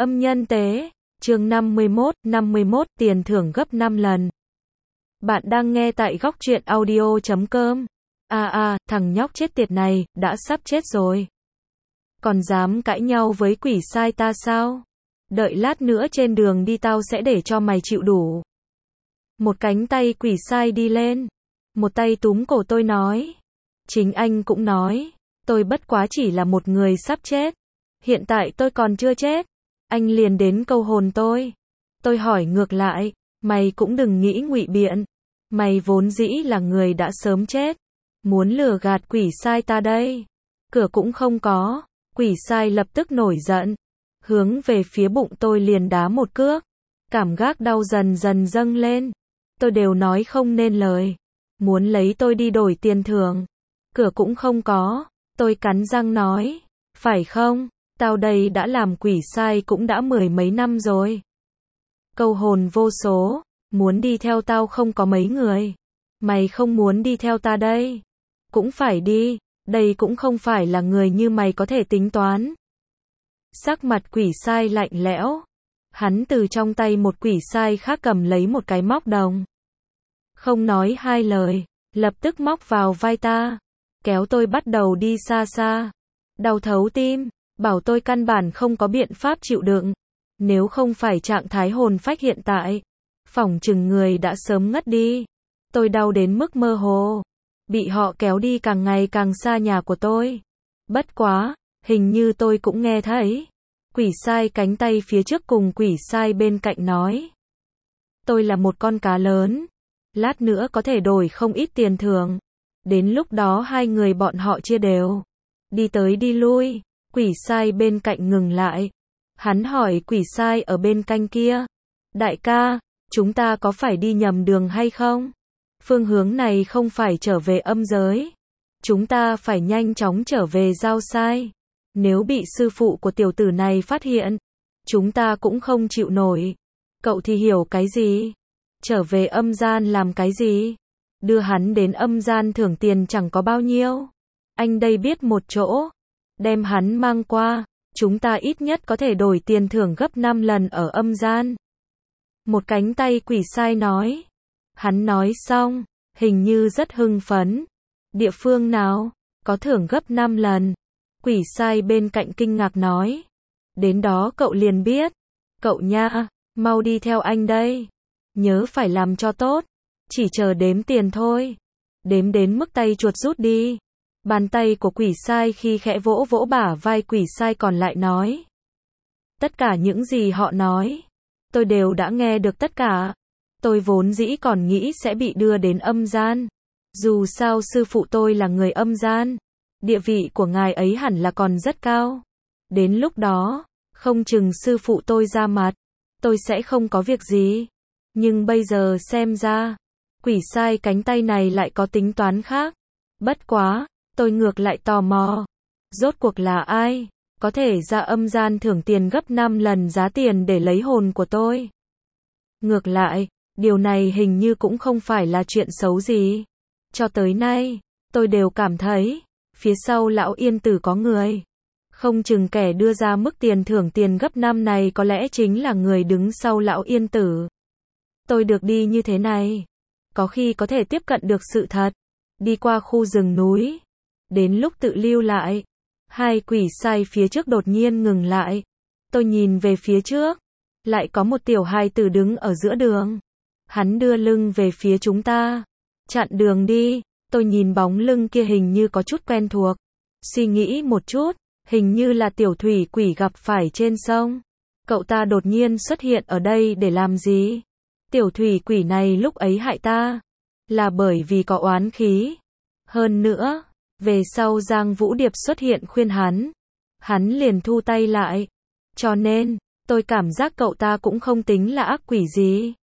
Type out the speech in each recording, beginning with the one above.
Âm nhân tế, chương 51, tiền thưởng gấp 5 lần. Bạn đang nghe tại góc truyện audio.com. Thằng nhóc chết tiệt này, đã sắp chết rồi. Còn dám cãi nhau với quỷ sai ta sao? Đợi lát nữa trên đường đi tao sẽ để cho mày chịu đủ. Một cánh tay quỷ sai đi lên. Một tay túm cổ tôi nói. Chính anh cũng nói. Tôi bất quá chỉ là một người sắp chết. Hiện tại tôi còn chưa chết. Anh liền đến câu hồn tôi. Tôi hỏi ngược lại. Mày cũng đừng nghĩ ngụy biện. Mày vốn dĩ là người đã sớm chết. Muốn lừa gạt quỷ sai ta đây. Cửa cũng không có. Quỷ sai lập tức nổi giận. Hướng về phía bụng tôi liền đá một cước. Cảm giác đau dần dần dâng lên. Tôi đều nói không nên lời. Muốn lấy tôi đi đổi tiền thưởng. Cửa cũng không có. Tôi cắn răng nói. Phải không? Tao đây đã làm quỷ sai cũng đã 10 mấy năm rồi. Câu hồn vô số. Muốn đi theo tao không có mấy người. Mày không muốn đi theo ta đây. Cũng phải đi. Đây cũng không phải là người như mày có thể tính toán. Sắc mặt quỷ sai lạnh lẽo. Hắn từ trong tay một quỷ sai khác cầm lấy một cái móc đồng. Không nói hai lời. Lập tức móc vào vai ta. Kéo tôi bắt đầu đi xa xa. Đau thấu tim. Bảo tôi căn bản không có biện pháp chịu đựng. Nếu không phải trạng thái hồn phách hiện tại. Phỏng chừng người đã sớm ngất đi. Tôi đau đến mức mơ hồ. Bị họ kéo đi càng ngày càng xa nhà của tôi. Bất quá, hình như tôi cũng nghe thấy. Quỷ sai cánh tay phía trước cùng quỷ sai bên cạnh nói. Tôi là một con cá lớn. Lát nữa có thể đổi không ít tiền thưởng. Đến lúc đó hai người bọn họ chia đều. Đi tới đi lui. Quỷ sai bên cạnh ngừng lại. Hắn hỏi quỷ sai ở bên cạnh kia. Đại ca, chúng ta có phải đi nhầm đường hay không? Phương hướng này không phải trở về âm giới. Chúng ta phải nhanh chóng trở về giao sai. Nếu bị sư phụ của tiểu tử này phát hiện, chúng ta cũng không chịu nổi. Cậu thì hiểu cái gì? Trở về âm gian làm cái gì? Đưa hắn đến âm gian thưởng tiền chẳng có bao nhiêu. Anh đây biết một chỗ. Đem hắn mang qua. Chúng ta ít nhất có thể đổi tiền thưởng gấp 5 lần ở âm gian. Một cánh tay quỷ sai nói. Hắn nói xong, hình như rất hưng phấn. Địa phương nào? Có thưởng gấp 5 lần. Quỷ sai bên cạnh kinh ngạc nói. Đến đó cậu liền biết. Cậu nha, mau đi theo anh đây. Nhớ phải làm cho tốt. Chỉ chờ đếm tiền thôi. Đếm đến mức tay chuột rút đi. Bàn tay của quỷ sai khi khẽ vỗ vỗ bả vai quỷ sai còn lại nói. Tất cả những gì họ nói. Tôi đều đã nghe được tất cả. Tôi vốn dĩ còn nghĩ sẽ bị đưa đến âm gian. Dù sao sư phụ tôi là người âm gian. Địa vị của ngài ấy hẳn là còn rất cao. Đến lúc đó, không chừng sư phụ tôi ra mặt. Tôi sẽ không có việc gì. Nhưng bây giờ xem ra, quỷ sai cánh tay này lại có tính toán khác. Bất quá, tôi ngược lại tò mò. Rốt cuộc là ai? Có thể ra âm gian thưởng tiền gấp 5 lần giá tiền để lấy hồn của tôi. Ngược lại, điều này hình như cũng không phải là chuyện xấu gì. Cho tới nay, tôi đều cảm thấy, phía sau lão yên tử có người. Không chừng kẻ đưa ra mức tiền thưởng tiền gấp 5 này có lẽ chính là người đứng sau lão yên tử. Tôi được đi như thế này. Có khi có thể tiếp cận được sự thật. Đi qua khu rừng núi. Đến lúc tự lưu lại. Hai quỷ sai phía trước đột nhiên ngừng lại. Tôi nhìn về phía trước. Lại có một tiểu hài tử đứng ở giữa đường. Hắn đưa lưng về phía chúng ta. Chặn đường đi. Tôi nhìn bóng lưng kia hình như có chút quen thuộc. Suy nghĩ một chút. Hình như là tiểu thủy quỷ gặp phải trên sông. Cậu ta đột nhiên xuất hiện ở đây để làm gì? Tiểu thủy quỷ này lúc ấy hại ta. Là bởi vì có oán khí. Hơn nữa, về sau Giang Vũ Điệp xuất hiện khuyên hắn. Hắn liền thu tay lại. Cho nên, tôi cảm giác cậu ta cũng không tính là ác quỷ gì.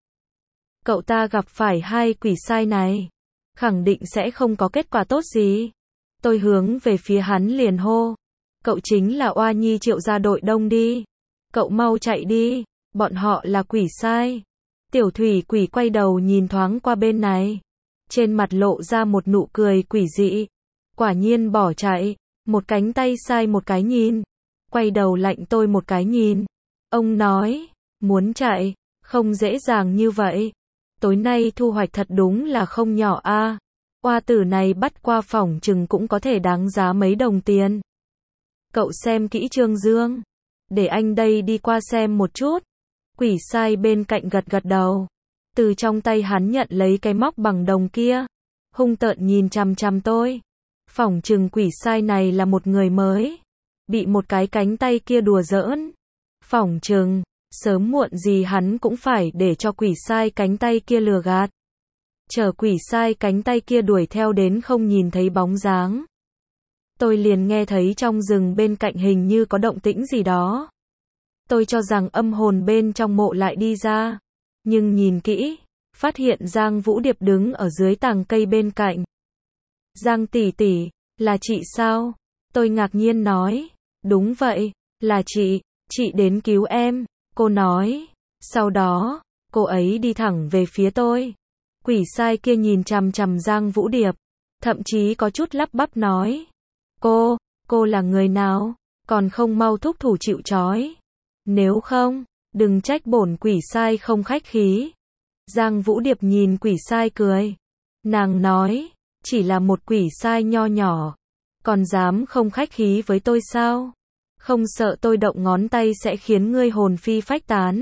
Cậu ta gặp phải hai quỷ sai này. Khẳng định sẽ không có kết quả tốt gì. Tôi hướng về phía hắn liền hô. Cậu chính là Oa Nhi Triệu gia đội đông đi. Cậu mau chạy đi. Bọn họ là quỷ sai. Tiểu thủy quỷ quay đầu nhìn thoáng qua bên này. Trên mặt lộ ra một nụ cười quỷ dị. Quả nhiên bỏ chạy. Một cánh tay sai một cái nhìn. Quay đầu lạnh tôi một cái nhìn. Ông nói, muốn chạy, không dễ dàng như vậy. Tối nay thu hoạch thật đúng là không nhỏ a. Oa tử này bắt qua phỏng chừng cũng có thể đáng giá mấy đồng tiền. Cậu xem kỹ Trương Dương. Để anh đây đi qua xem một chút. Quỷ sai bên cạnh gật gật đầu. Từ trong tay hắn nhận lấy cái móc bằng đồng kia. Hung tợn nhìn chằm chằm tôi. Phỏng chừng quỷ sai này là một người mới. Bị một cái cánh tay kia đùa giỡn. Phỏng chừng, sớm muộn gì hắn cũng phải để cho quỷ sai cánh tay kia lừa gạt. Chờ quỷ sai cánh tay kia đuổi theo đến không nhìn thấy bóng dáng. Tôi liền nghe thấy trong rừng bên cạnh hình như có động tĩnh gì đó. Tôi cho rằng âm hồn bên trong mộ lại đi ra. Nhưng nhìn kỹ, phát hiện Giang Vũ Điệp đứng ở dưới tàng cây bên cạnh. Giang tỷ tỷ, là chị sao? Tôi ngạc nhiên nói. Đúng vậy, là chị đến cứu em, cô nói. Sau đó, cô ấy đi thẳng về phía tôi. Quỷ sai kia nhìn chằm chằm Giang Vũ Điệp, thậm chí có chút lắp bắp nói. Cô là người nào? Còn không mau thúc thủ chịu trói. Nếu không, đừng trách bổn quỷ sai không khách khí. Giang Vũ Điệp nhìn quỷ sai cười. Nàng nói, chỉ là một quỷ sai nho nhỏ. Còn dám không khách khí với tôi sao? Không sợ tôi động ngón tay sẽ khiến ngươi hồn phi phách tán.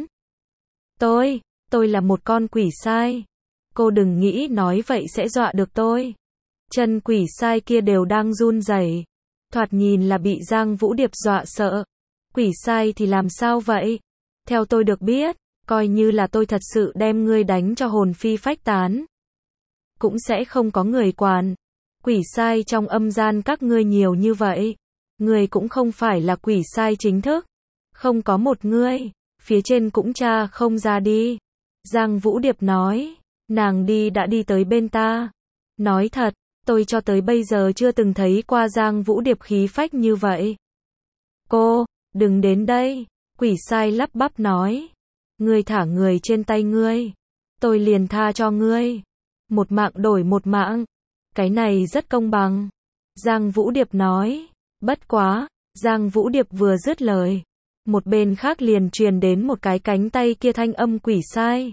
Tôi là một con quỷ sai. Cô đừng nghĩ nói vậy sẽ dọa được tôi. Chân quỷ sai kia đều đang run rẩy, thoạt nhìn là bị Giang Vũ Điệp dọa sợ. Quỷ sai thì làm sao vậy? Theo tôi được biết, coi như là tôi thật sự đem ngươi đánh cho hồn phi phách tán, cũng sẽ không có người quản. Quỷ sai trong âm gian các ngươi nhiều như vậy, ngươi cũng không phải là quỷ sai chính thức. Không có một ngươi, phía trên cũng tra không ra đi. Giang Vũ Điệp nói, nàng đã đi tới bên ta. Nói thật, tôi cho tới bây giờ chưa từng thấy qua Giang Vũ Điệp khí phách như vậy. Cô, đừng đến đây, quỷ sai lắp bắp nói. Ngươi thả người trên tay ngươi, tôi liền tha cho ngươi. Một mạng đổi một mạng, cái này rất công bằng. Giang Vũ Điệp nói. Bất quá, Giang Vũ Điệp vừa dứt lời, một bên khác liền truyền đến một cái cánh tay kia thanh âm quỷ sai.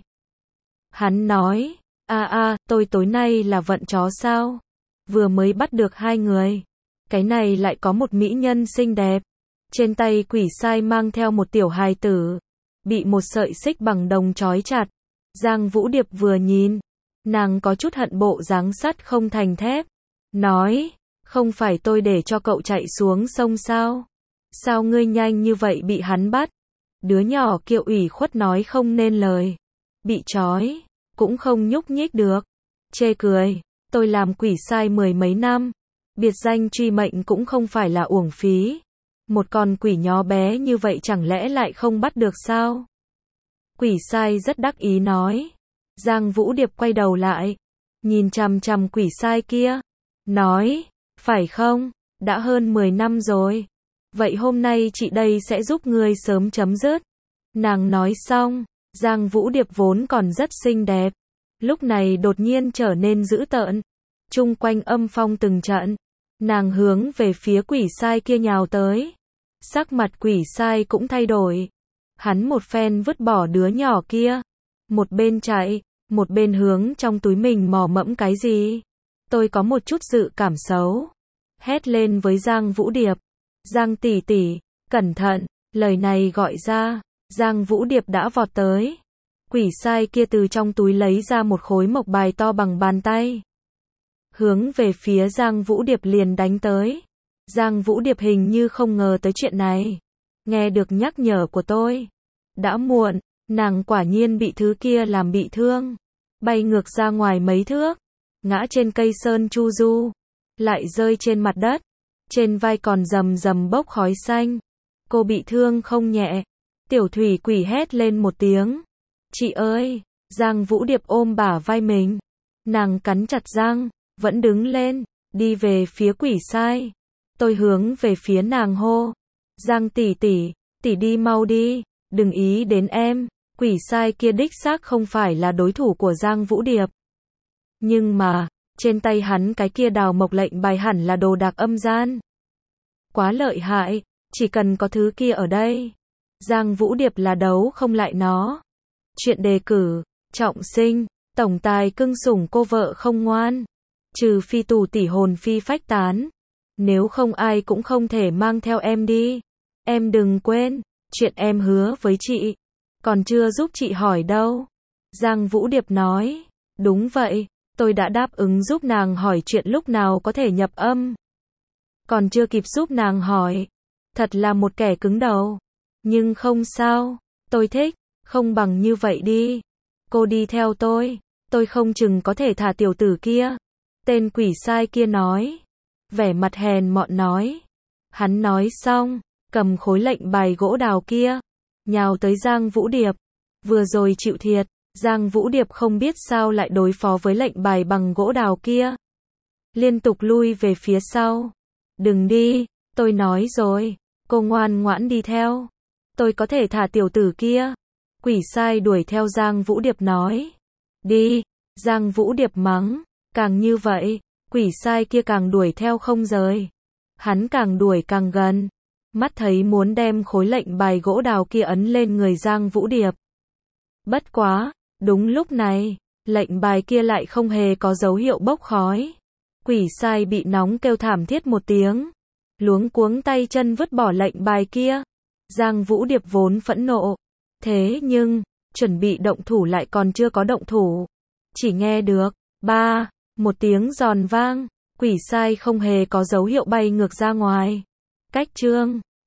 Hắn nói, tôi tối nay là vận chó sao? Vừa mới bắt được 2 người. Cái này lại có một mỹ nhân xinh đẹp. Trên tay quỷ sai mang theo một tiểu hài tử, bị một sợi xích bằng đồng trói chặt. Giang Vũ Điệp vừa nhìn, nàng có chút hận bộ dáng sắt không thành thép. Nói, không phải tôi để cho cậu chạy xuống sông sao? Sao ngươi nhanh như vậy bị hắn bắt? Đứa nhỏ kia ủy khuất nói không nên lời. Bị trói, cũng không nhúc nhích được. Chê cười, tôi làm quỷ sai 10 mấy năm. Biệt danh truy mệnh cũng không phải là uổng phí. Một con quỷ nhỏ bé như vậy chẳng lẽ lại không bắt được sao? Quỷ sai rất đắc ý nói. Giang Vũ Điệp quay đầu lại, nhìn chằm chằm quỷ sai kia. Nói, phải không? Đã hơn 10 năm rồi. Vậy hôm nay chị đây sẽ giúp ngươi sớm chấm dứt. Nàng nói xong, Giang Vũ Điệp vốn còn rất xinh đẹp, lúc này đột nhiên trở nên dữ tợn. Chung quanh âm phong từng trận, nàng hướng về phía quỷ sai kia nhào tới. Sắc mặt quỷ sai cũng thay đổi. Hắn một phen vứt bỏ đứa nhỏ kia, một bên chạy, một bên hướng trong túi mình mò mẫm cái gì. Tôi có một chút dự cảm xấu, hét lên với Giang Vũ Điệp. Giang tỷ tỷ, cẩn thận, lời này gọi ra, Giang Vũ Điệp đã vọt tới. Quỷ sai kia từ trong túi lấy ra một khối mộc bài to bằng bàn tay, hướng về phía Giang Vũ Điệp liền đánh tới. Giang Vũ Điệp hình như không ngờ tới chuyện này. Nghe được nhắc nhở của tôi, đã muộn, nàng quả nhiên bị thứ kia làm bị thương, bay ngược ra ngoài mấy thước, ngã trên cây sơn chu du, lại rơi trên mặt đất, trên vai còn rầm rầm bốc khói xanh. Cô bị thương không nhẹ. Tiểu thủy quỷ hét lên một tiếng. Chị ơi! Giang Vũ Điệp ôm bả vai mình. Nàng cắn chặt răng, vẫn đứng lên, đi về phía quỷ sai. Tôi hướng về phía nàng hô. Giang tỷ tỷ, tỷ đi mau đi, đừng ý đến em. Quỷ sai kia đích xác không phải là đối thủ của Giang Vũ Điệp. Nhưng mà, trên tay hắn cái kia đào mộc lệnh bài hẳn là đồ đạc âm gian. Quá lợi hại, chỉ cần có thứ kia ở đây, Giang Vũ Điệp là đấu không lại nó. Chuyện đề cử, trọng sinh, tổng tài cưng sủng cô vợ không ngoan. Trừ phi tù tỉ hồn phi phách tán. Nếu không ai cũng không thể mang theo em đi. Em đừng quên, chuyện em hứa với chị. Còn chưa giúp chị hỏi đâu. Giang Vũ Điệp nói, đúng vậy, tôi đã đáp ứng giúp nàng hỏi chuyện lúc nào có thể nhập âm. Còn chưa kịp giúp nàng hỏi. Thật là một kẻ cứng đầu. Nhưng không sao, tôi thích, không bằng như vậy đi. Cô đi theo tôi không chừng có thể thả tiểu tử kia. Tên quỷ sai kia nói. Vẻ mặt hèn mọn nói. Hắn nói xong, cầm khối lệnh bài gỗ đào kia, nhào tới Giang Vũ Điệp. Vừa rồi chịu thiệt, Giang Vũ Điệp không biết sao lại đối phó với lệnh bài bằng gỗ đào kia. Liên tục lui về phía sau. Đừng đi, tôi nói rồi, cô ngoan ngoãn đi theo. Tôi có thể thả tiểu tử kia. Quỷ sai đuổi theo Giang Vũ Điệp nói. Đi, Giang Vũ Điệp mắng, càng như vậy, quỷ sai kia càng đuổi theo không rời. Hắn càng đuổi càng gần, mắt thấy muốn đem khối lệnh bài gỗ đào kia ấn lên người Giang Vũ Điệp. Bất quá, đúng lúc này, lệnh bài kia lại không hề có dấu hiệu bốc khói. Quỷ sai bị nóng kêu thảm thiết một tiếng, luống cuống tay chân vứt bỏ lệnh bài kia. Giang Vũ Điệp vốn phẫn nộ, thế nhưng, chuẩn bị động thủ lại còn chưa có động thủ. Chỉ nghe được, một tiếng giòn vang, quỷ sai không hề có dấu hiệu bay ngược ra ngoài. Cách chương